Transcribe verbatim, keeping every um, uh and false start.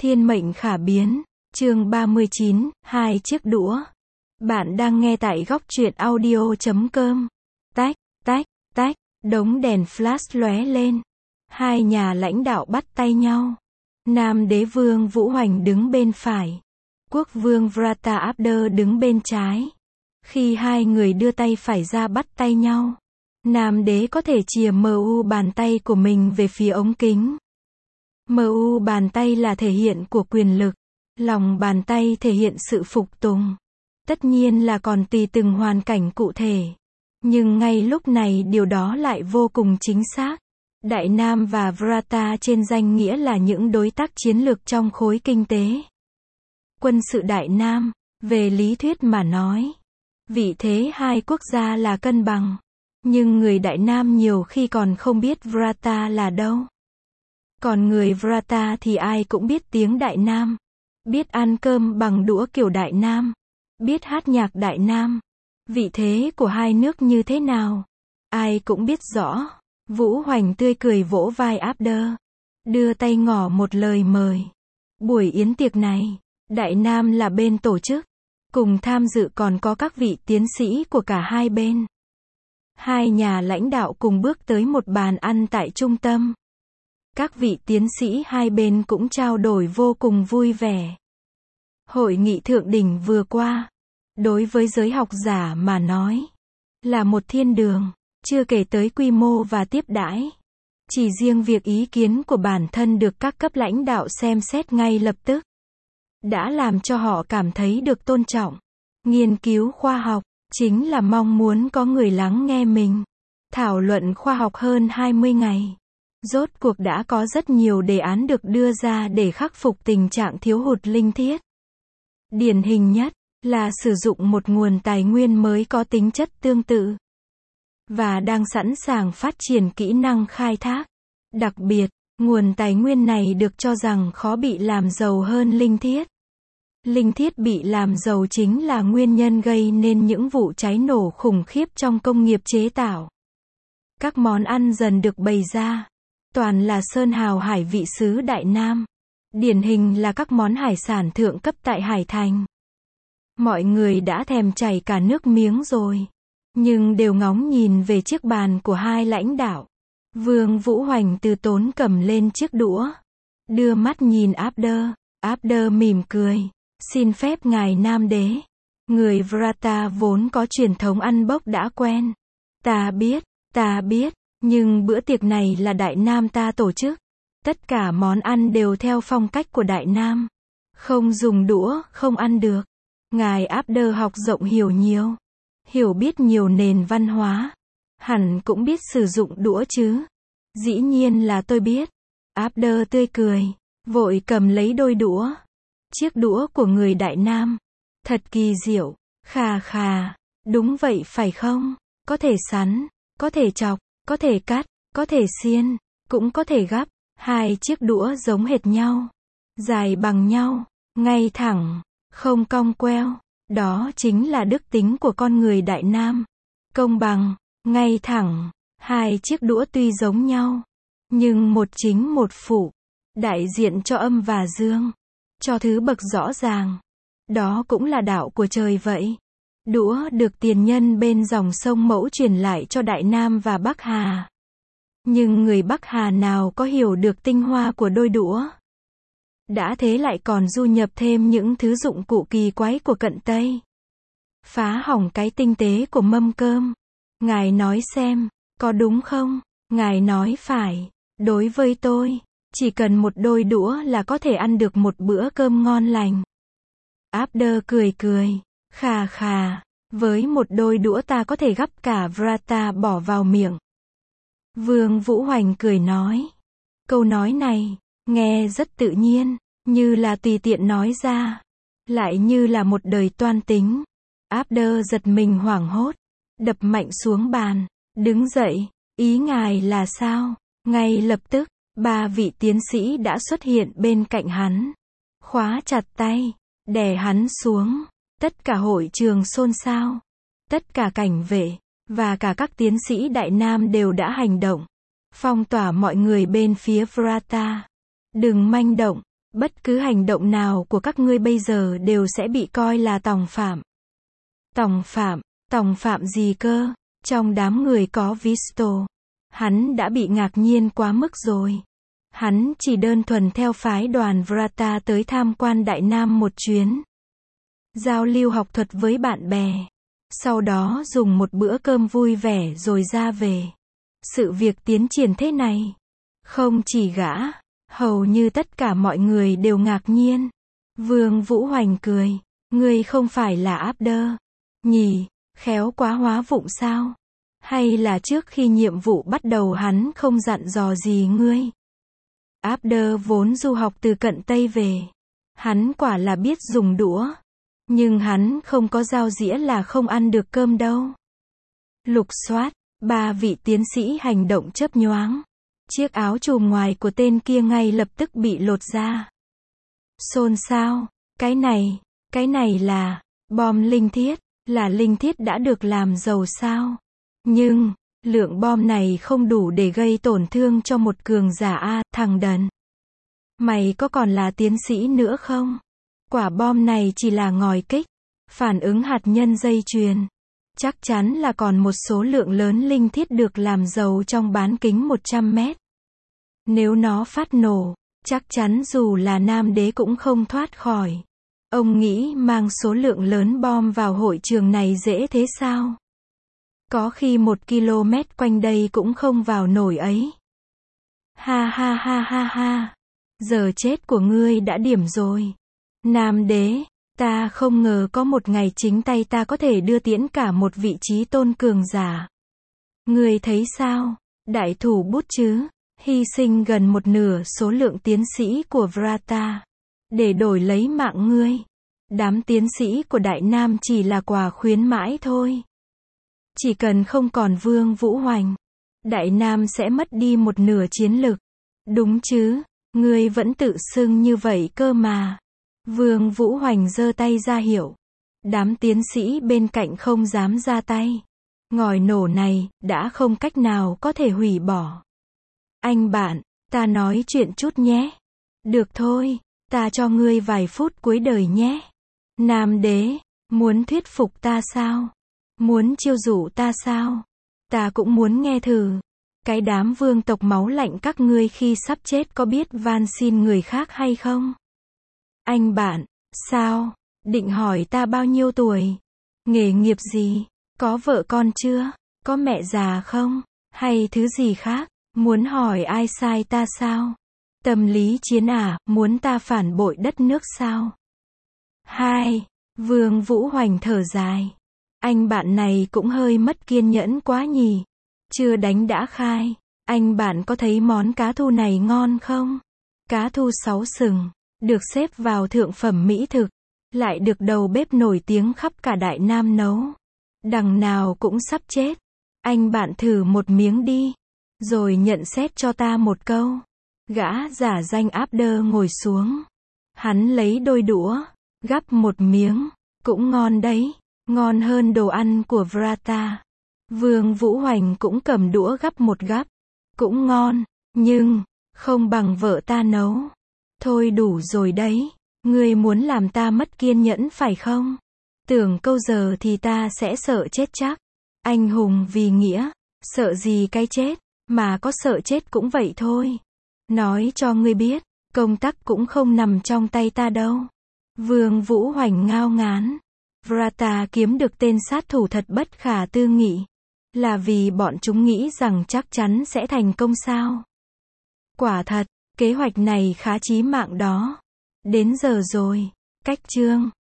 Thiên mệnh khả biến, chương ba mươi chín, hai chiếc đũa. Bạn đang nghe tại góc truyện audio chấm com. Tách, tách, tách, đống đèn flash lóe lên. Hai nhà lãnh đạo bắt tay nhau. Nam đế vương Vũ Hoành đứng bên phải. Quốc vương Vrata Abder đứng bên trái. Khi hai người đưa tay phải ra bắt tay nhau, Nam đế có thể chìa mu bàn tay của mình về phía ống kính. Mu bàn tay là thể hiện của quyền lực, lòng bàn tay thể hiện sự phục tùng. Tất nhiên là còn tùy từng hoàn cảnh cụ thể. Nhưng ngay lúc này điều đó lại vô cùng chính xác. Đại Nam và Vrata trên danh nghĩa là những đối tác chiến lược trong khối kinh tế. Quân sự Đại Nam, về lý thuyết mà nói, vị thế hai quốc gia là cân bằng. Nhưng người Đại Nam nhiều khi còn không biết Vrata là đâu. Còn người Vrata thì ai cũng biết tiếng Đại Nam. Biết ăn cơm bằng đũa kiểu Đại Nam. Biết hát nhạc Đại Nam. Vị thế của hai nước như thế nào, ai cũng biết rõ. Vũ Hoành tươi cười vỗ vai Abder, đưa tay ngỏ một lời mời. Buổi yến tiệc này, Đại Nam là bên tổ chức. Cùng tham dự còn có các vị tiến sĩ của cả hai bên. Hai nhà lãnh đạo cùng bước tới một bàn ăn tại trung tâm. Các vị tiến sĩ hai bên cũng trao đổi vô cùng vui vẻ. Hội nghị thượng đỉnh vừa qua, đối với giới học giả mà nói, là một thiên đường, chưa kể tới quy mô và tiếp đãi. Chỉ riêng việc ý kiến của bản thân được các cấp lãnh đạo xem xét ngay lập tức, đã làm cho họ cảm thấy được tôn trọng. Nghiên cứu khoa học, chính là mong muốn có người lắng nghe mình. Thảo luận khoa học hơn hai mươi ngày. Rốt cuộc đã có rất nhiều đề án được đưa ra để khắc phục tình trạng thiếu hụt linh thiết. Điển hình nhất là sử dụng một nguồn tài nguyên mới có tính chất tương tự và đang sẵn sàng phát triển kỹ năng khai thác. Đặc biệt, nguồn tài nguyên này được cho rằng khó bị làm giàu hơn linh thiết. Linh thiết bị làm giàu chính là nguyên nhân gây nên những vụ cháy nổ khủng khiếp trong công nghiệp chế tạo. Các món ăn dần được bày ra, toàn là sơn hào hải vị xứ Đại Nam. Điển hình là các món hải sản thượng cấp tại Hải Thành. Mọi người đã thèm chảy cả nước miếng rồi, nhưng đều ngóng nhìn về chiếc bàn của hai lãnh đạo. Vương Vũ Hoành từ tốn cầm lên chiếc đũa, đưa mắt nhìn Abder. Abder mỉm cười, xin phép ngài Nam đế. Người Vrata vốn có truyền thống ăn bốc đã quen. Ta biết, ta biết, nhưng bữa tiệc này là Đại Nam ta tổ chức. Tất cả món ăn đều theo phong cách của Đại Nam. Không dùng đũa, không ăn được. Ngài Abder học rộng hiểu nhiều. Hiểu biết nhiều nền văn hóa. Hẳn cũng biết sử dụng đũa chứ. Dĩ nhiên là tôi biết. Abder tươi cười, vội cầm lấy đôi đũa. Chiếc đũa của người Đại Nam. Thật kỳ diệu. Khà khà. Đúng vậy phải không? Có thể sắn, có thể chọc, có thể cắt, có thể xiên, cũng có thể gắp. Hai chiếc đũa giống hệt nhau, dài bằng nhau, ngay thẳng, không cong queo. Đó chính là đức tính của con người Đại Nam. Công bằng, ngay thẳng. Hai chiếc đũa tuy giống nhau, nhưng một chính một phụ, đại diện cho âm và dương, cho thứ bậc rõ ràng. Đó cũng là đạo của trời vậy. Đũa được tiền nhân bên dòng sông Mẫu truyền lại cho Đại Nam và Bắc Hà. Nhưng người Bắc Hà nào có hiểu được tinh hoa của đôi đũa. Đã thế lại còn du nhập thêm những thứ dụng cụ kỳ quái của cận Tây. Phá hỏng cái tinh tế của mâm cơm. Ngài nói xem, có đúng không? Ngài nói phải. Đối với tôi, chỉ cần một đôi đũa là có thể ăn được một bữa cơm ngon lành. Abder cười cười, khà khà. Với một đôi đũa ta có thể gắp cả Vrata bỏ vào miệng. Vương Vũ Hoành cười nói. Câu nói này, nghe rất tự nhiên, như là tùy tiện nói ra, lại như là một đời toan tính. Abder giật mình hoảng hốt, đập mạnh xuống bàn, đứng dậy. Ý ngài là sao? Ngay lập tức, ba vị tiến sĩ đã xuất hiện bên cạnh hắn, khóa chặt tay, đè hắn xuống. Tất cả hội trường xôn xao. Tất cả cảnh vệ và cả các tiến sĩ Đại Nam đều đã hành động, phong tỏa mọi người bên phía Vrata. Đừng manh động, Bất cứ hành động nào của các ngươi bây giờ đều sẽ bị coi là tòng phạm. Tòng phạm, tòng phạm gì cơ? Trong đám người có Visto. Hắn đã bị ngạc nhiên quá mức rồi. Hắn chỉ đơn thuần theo phái đoàn Vrata tới tham quan Đại Nam một chuyến. Giao lưu học thuật với bạn bè. Sau đó dùng một bữa cơm vui vẻ rồi ra về. Sự việc tiến triển thế này. Không chỉ gã, hầu như tất cả mọi người đều ngạc nhiên. Vương Vũ Hoành cười. Ngươi không phải là Abder nhỉ? Khéo quá hóa vụng sao? Hay là trước khi nhiệm vụ bắt đầu hắn không dặn dò gì ngươi? Abder vốn du học từ cận Tây về. Hắn quả là biết dùng đũa. Nhưng hắn không có dao dĩa là không ăn được cơm đâu. Lục soát, ba vị tiến sĩ hành động chớp nhoáng. Chiếc áo trùm ngoài của tên kia ngay lập tức bị lột ra. Xôn xao, cái này, cái này là bom linh thiết, là linh thiết đã được làm giàu sao? Nhưng, lượng bom này không đủ để gây tổn thương cho một cường giả a, thằng đần. Mày có còn là tiến sĩ nữa không? Quả bom này chỉ là ngòi kích, phản ứng hạt nhân dây chuyền. Chắc chắn là còn một số lượng lớn linh thiết được làm giàu trong bán kính một trăm mét. Nếu nó phát nổ, chắc chắn dù là Nam Đế cũng không thoát khỏi. Ông nghĩ mang số lượng lớn bom vào hội trường này dễ thế sao? Có khi một km quanh đây cũng không vào nổi ấy. Ha ha ha ha ha. Giờ chết của ngươi đã điểm rồi. Nam Đế, ta không ngờ có một ngày chính tay ta có thể đưa tiễn cả một vị trí tôn cường giả. Ngươi thấy sao? Đại thủ bút chứ, hy sinh gần một nửa số lượng tiến sĩ của Vrata, để đổi lấy mạng ngươi. Đám tiến sĩ của Đại Nam chỉ là quà khuyến mãi thôi. Chỉ cần không còn Vương Vũ Hoành, Đại Nam sẽ mất đi một nửa chiến lực. Đúng chứ, ngươi vẫn tự xưng như vậy cơ mà. Vương Vũ Hoành giơ tay ra hiệu. Đám tiến sĩ bên cạnh không dám ra tay. Ngòi nổ này, đã không cách nào có thể hủy bỏ. Anh bạn, ta nói chuyện chút nhé. Được thôi, ta cho ngươi vài phút cuối đời nhé. Nam Đế, muốn thuyết phục ta sao? Muốn chiêu dụ ta sao? Ta cũng muốn nghe thử. Cái đám vương tộc máu lạnh các ngươi khi sắp chết có biết van xin người khác hay không? Anh bạn, sao? Định hỏi ta bao nhiêu tuổi? Nghề nghiệp gì? Có vợ con chưa? Có mẹ già không? Hay thứ gì khác? Muốn hỏi ai sai ta sao? Tâm lý chiến à, muốn ta phản bội đất nước sao? Hai, Vương Vũ Hoành thở dài. Anh bạn này cũng hơi mất kiên nhẫn quá nhỉ. Chưa đánh đã khai. Anh bạn có thấy món cá thu này ngon không? Cá thu sáu sừng, được xếp vào thượng phẩm mỹ thực, lại được đầu bếp nổi tiếng khắp cả Đại Nam nấu. Đằng nào cũng sắp chết. Anh bạn thử một miếng đi, rồi nhận xét cho ta một câu. Gã giả danh Abder ngồi xuống. Hắn lấy đôi đũa, gắp một miếng, cũng ngon đấy, ngon hơn đồ ăn của Vrata. Vương Vũ Hoành cũng cầm đũa gắp một gắp, cũng ngon, nhưng, không bằng vợ ta nấu. Thôi đủ rồi đấy, ngươi muốn làm ta mất kiên nhẫn phải không? Tưởng câu giờ thì ta sẽ sợ chết chắc. Anh hùng vì nghĩa, sợ gì cái chết, mà có sợ chết cũng vậy thôi. Nói cho ngươi biết, công tắc cũng không nằm trong tay ta đâu. Vương Vũ Hoành ngao ngán. Vrata kiếm được tên sát thủ thật bất khả tư nghị. Là vì bọn chúng nghĩ rằng chắc chắn sẽ thành công sao? Quả thật, kế hoạch này khá chí mạng đó. Đến giờ rồi. Cách chương